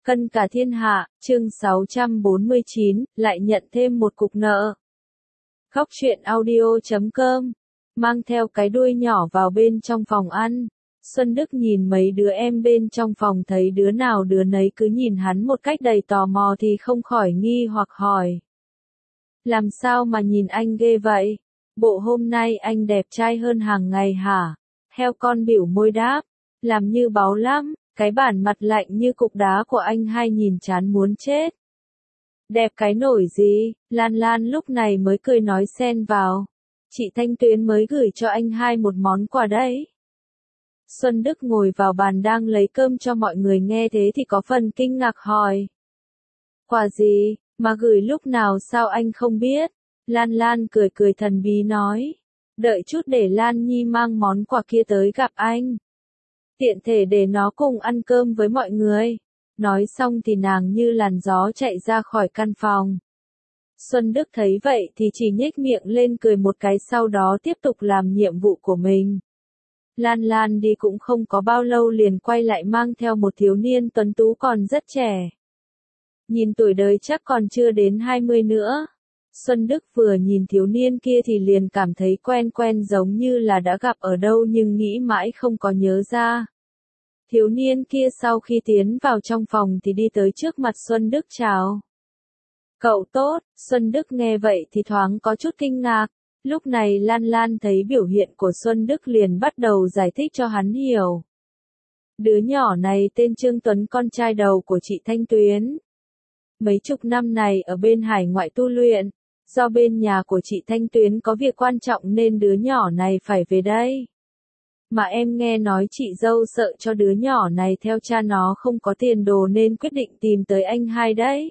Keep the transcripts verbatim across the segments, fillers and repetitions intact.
Cân cả thiên hạ, chương sáu trăm bốn mươi chín, lại nhận thêm một cục nợ. Góc truyện audio chấm com, mang theo cái đuôi nhỏ vào bên trong phòng ăn. Xuân Đức nhìn mấy đứa em bên trong phòng thấy đứa nào đứa nấy cứ nhìn hắn một cách đầy tò mò thì không khỏi nghi hoặc hỏi. Làm sao mà nhìn anh ghê vậy? Bộ hôm nay anh đẹp trai hơn hàng ngày hả? Heo con bỉu môi đáp, làm như báu lắm. Cái bản mặt lạnh như cục đá của anh hai nhìn chán muốn chết. Đẹp cái nổi gì, Lan Lan lúc này mới cười nói xen vào. Chị Thanh Tuyến mới gửi cho anh hai một món quà đấy. Xuân Đức ngồi vào bàn đang lấy cơm cho mọi người nghe thế thì có phần kinh ngạc hỏi. Quà gì, mà gửi lúc nào sao anh không biết? Lan Lan cười cười thần bí nói. Đợi chút để Lan Nhi mang món quà kia tới gặp anh. Tiện thể để nó cùng ăn cơm với mọi người. Nói xong thì nàng như làn gió chạy ra khỏi căn phòng. Xuân Đức thấy vậy thì chỉ nhếch miệng lên cười một cái sau đó tiếp tục làm nhiệm vụ của mình. Lan Lan đi cũng không có bao lâu liền quay lại mang theo một thiếu niên tuấn tú còn rất trẻ. Nhìn tuổi đời chắc còn chưa đến hai mươi nữa. Xuân Đức vừa nhìn thiếu niên kia thì liền cảm thấy quen quen giống như là đã gặp ở đâu nhưng nghĩ mãi không có nhớ ra. Thiếu niên kia sau khi tiến vào trong phòng thì đi tới trước mặt Xuân Đức chào. Cậu tốt, Xuân Đức nghe vậy thì thoáng có chút kinh ngạc. Lúc này Lan Lan thấy biểu hiện của Xuân Đức liền bắt đầu giải thích cho hắn hiểu. Đứa nhỏ này tên Trương Tuấn, con trai đầu của chị Thanh Tuyến. Mấy chục năm này ở bên hải ngoại tu luyện. Do bên nhà của chị Thanh Tuyến có việc quan trọng nên đứa nhỏ này phải về đây. Mà em nghe nói chị dâu sợ cho đứa nhỏ này theo cha nó không có tiền đồ nên quyết định tìm tới anh hai đấy.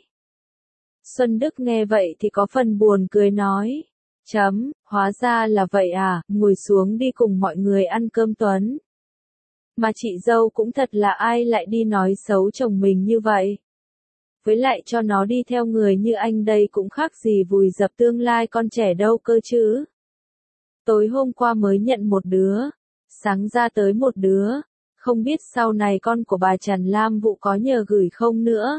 Xuân Đức nghe vậy thì có phần buồn cười nói. Chấm, hóa ra là vậy à, ngồi xuống đi cùng mọi người ăn cơm Tuấn. Mà chị dâu cũng thật là ai lại đi nói xấu chồng mình như vậy. Với lại cho nó đi theo người như anh đây cũng khác gì vùi dập tương lai con trẻ đâu cơ chứ. Tối hôm qua mới nhận một đứa, sáng ra tới một đứa, không biết sau này con của bà Trần Lam Vụ có nhờ gửi không nữa.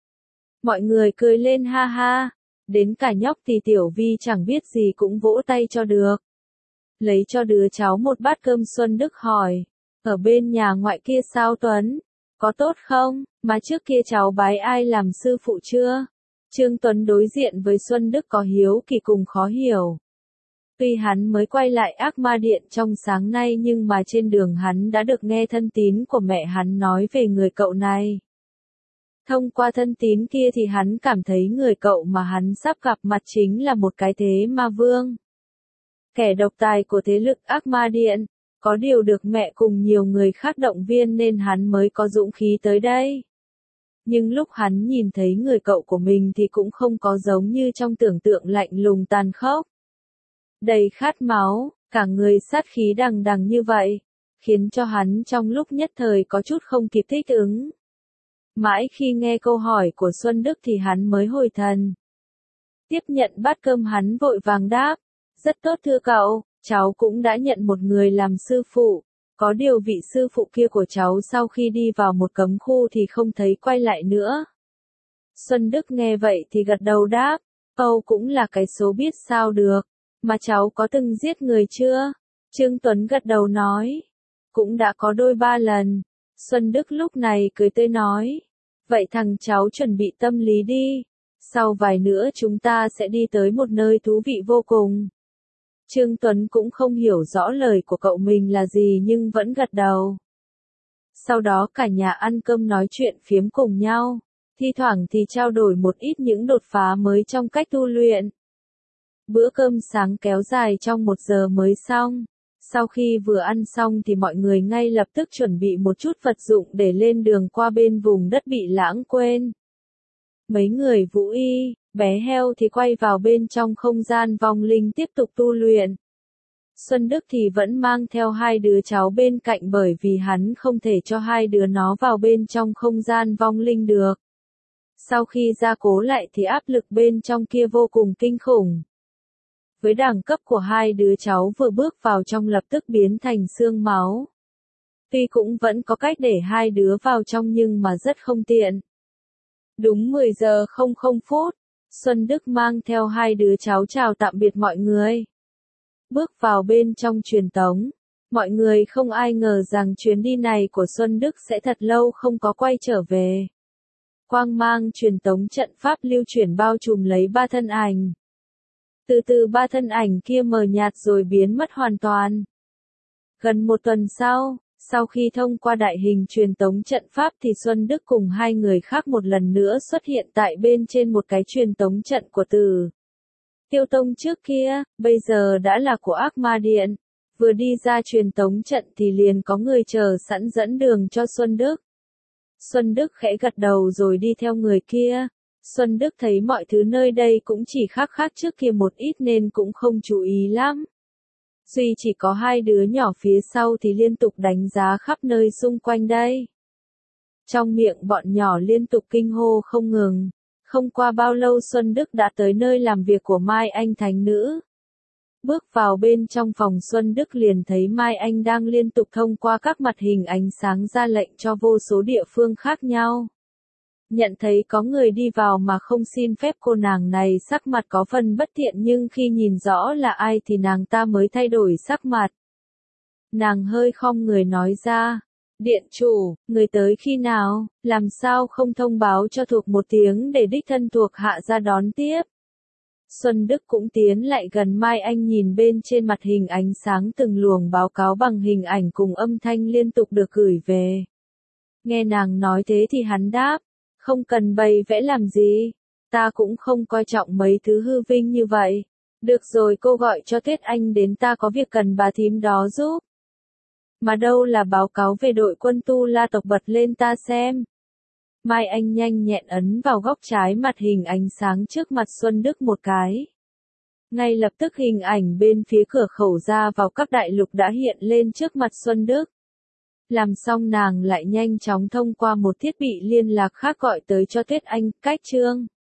Mọi người cười lên ha ha, đến cả nhóc thì Tiểu Vi chẳng biết gì cũng vỗ tay cho được. Lấy cho đứa cháu một bát cơm Xuân Đức hỏi, ở bên nhà ngoại kia sao Tuấn? Có tốt không, mà trước kia cháu bái ai làm sư phụ chưa? Trương Tuấn đối diện với Xuân Đức có hiếu kỳ cùng khó hiểu. Tuy hắn mới quay lại Ác Ma Điện trong sáng nay nhưng mà trên đường hắn đã được nghe thân tín của mẹ hắn nói về người cậu này. Thông qua thân tín kia thì hắn cảm thấy người cậu mà hắn sắp gặp mặt chính là một cái thế ma vương. Kẻ độc tài của thế lực Ác Ma Điện. Có điều được mẹ cùng nhiều người khác động viên nên hắn mới có dũng khí tới đây. Nhưng lúc hắn nhìn thấy người cậu của mình thì cũng không có giống như trong tưởng tượng lạnh lùng tàn khốc. Đầy khát máu, cả người sát khí đằng đằng như vậy, khiến cho hắn trong lúc nhất thời có chút không kịp thích ứng. Mãi khi nghe câu hỏi của Xuân Đức thì hắn mới hồi thần. Tiếp nhận bát cơm hắn vội vàng đáp, rất tốt thưa cậu. Cháu cũng đã nhận một người làm sư phụ, có điều vị sư phụ kia của cháu sau khi đi vào một cấm khu thì không thấy quay lại nữa. Xuân Đức nghe vậy thì gật đầu đáp, Âu cũng là cái số biết sao được, mà cháu có từng giết người chưa? Trương Tuấn gật đầu nói, cũng đã có đôi ba lần. Xuân Đức lúc này cười tươi nói, vậy thằng cháu chuẩn bị tâm lý đi, sau vài nữa chúng ta sẽ đi tới một nơi thú vị vô cùng. Trương Tuấn cũng không hiểu rõ lời của cậu mình là gì nhưng vẫn gật đầu. Sau đó cả nhà ăn cơm nói chuyện phiếm cùng nhau, thi thoảng thì trao đổi một ít những đột phá mới trong cách tu luyện. Bữa cơm sáng kéo dài trong một giờ mới xong. Sau khi vừa ăn xong thì mọi người ngay lập tức chuẩn bị một chút vật dụng để lên đường qua bên vùng đất bị lãng quên. Mấy người Vũ Y, Bé Heo thì quay vào bên trong không gian vong linh tiếp tục tu luyện. Xuân Đức thì vẫn mang theo hai đứa cháu bên cạnh bởi vì hắn không thể cho hai đứa nó vào bên trong không gian vong linh được. Sau khi gia cố lại thì áp lực bên trong kia vô cùng kinh khủng. Với đẳng cấp của hai đứa cháu vừa bước vào trong lập tức biến thành xương máu. Tuy cũng vẫn có cách để hai đứa vào trong nhưng mà rất không tiện. Đúng mười giờ không không phút, Xuân Đức mang theo hai đứa cháu chào tạm biệt mọi người. Bước vào bên trong truyền tống, mọi người không ai ngờ rằng chuyến đi này của Xuân Đức sẽ thật lâu không có quay trở về. Quang mang truyền tống trận pháp lưu chuyển bao trùm lấy ba thân ảnh. Từ từ ba thân ảnh kia mờ nhạt rồi biến mất hoàn toàn. Gần một tuần sau, sau khi thông qua đại hình truyền tống trận pháp thì Xuân Đức cùng hai người khác một lần nữa xuất hiện tại bên trên một cái truyền tống trận của Tử Tiêu Tông trước kia, bây giờ đã là của Ác Ma Điện. Vừa đi ra truyền tống trận thì liền có người chờ sẵn dẫn đường cho Xuân Đức. Xuân Đức khẽ gật đầu rồi đi theo người kia. Xuân Đức thấy mọi thứ nơi đây cũng chỉ khác khác trước kia một ít nên cũng không chú ý lắm. Duy chỉ có hai đứa nhỏ phía sau thì liên tục đánh giá khắp nơi xung quanh đây. Trong miệng bọn nhỏ liên tục kinh hô không ngừng. Không qua bao lâu Xuân Đức đã tới nơi làm việc của Mai Anh Thánh Nữ. Bước vào bên trong phòng Xuân Đức liền thấy Mai Anh đang liên tục thông qua các mặt hình ánh sáng ra lệnh cho vô số địa phương khác nhau. Nhận thấy có người đi vào mà không xin phép cô nàng này sắc mặt có phần bất thiện nhưng khi nhìn rõ là ai thì nàng ta mới thay đổi sắc mặt. Nàng hơi khom người nói ra, điện chủ, người tới khi nào, làm sao không thông báo cho thuộc một tiếng để đích thân thuộc hạ ra đón tiếp. Xuân Đức cũng tiến lại gần Mai Anh nhìn bên trên mặt hình ánh sáng từng luồng báo cáo bằng hình ảnh cùng âm thanh liên tục được gửi về. Nghe nàng nói thế thì hắn đáp, không cần bày vẽ làm gì, ta cũng không coi trọng mấy thứ hư vinh như vậy. Được rồi cô gọi cho Tuyết Anh đến ta có việc cần bà thím đó giúp. Mà đâu là báo cáo về đội quân Tu La tộc bật lên ta xem. Mai Anh nhanh nhẹn ấn vào góc trái mặt hình ánh sáng trước mặt Xuân Đức một cái. Ngay lập tức hình ảnh bên phía cửa khẩu ra vào các đại lục đã hiện lên trước mặt Xuân Đức. Làm xong nàng lại nhanh chóng thông qua một thiết bị liên lạc khác gọi tới cho Tuyết Anh, cách chương.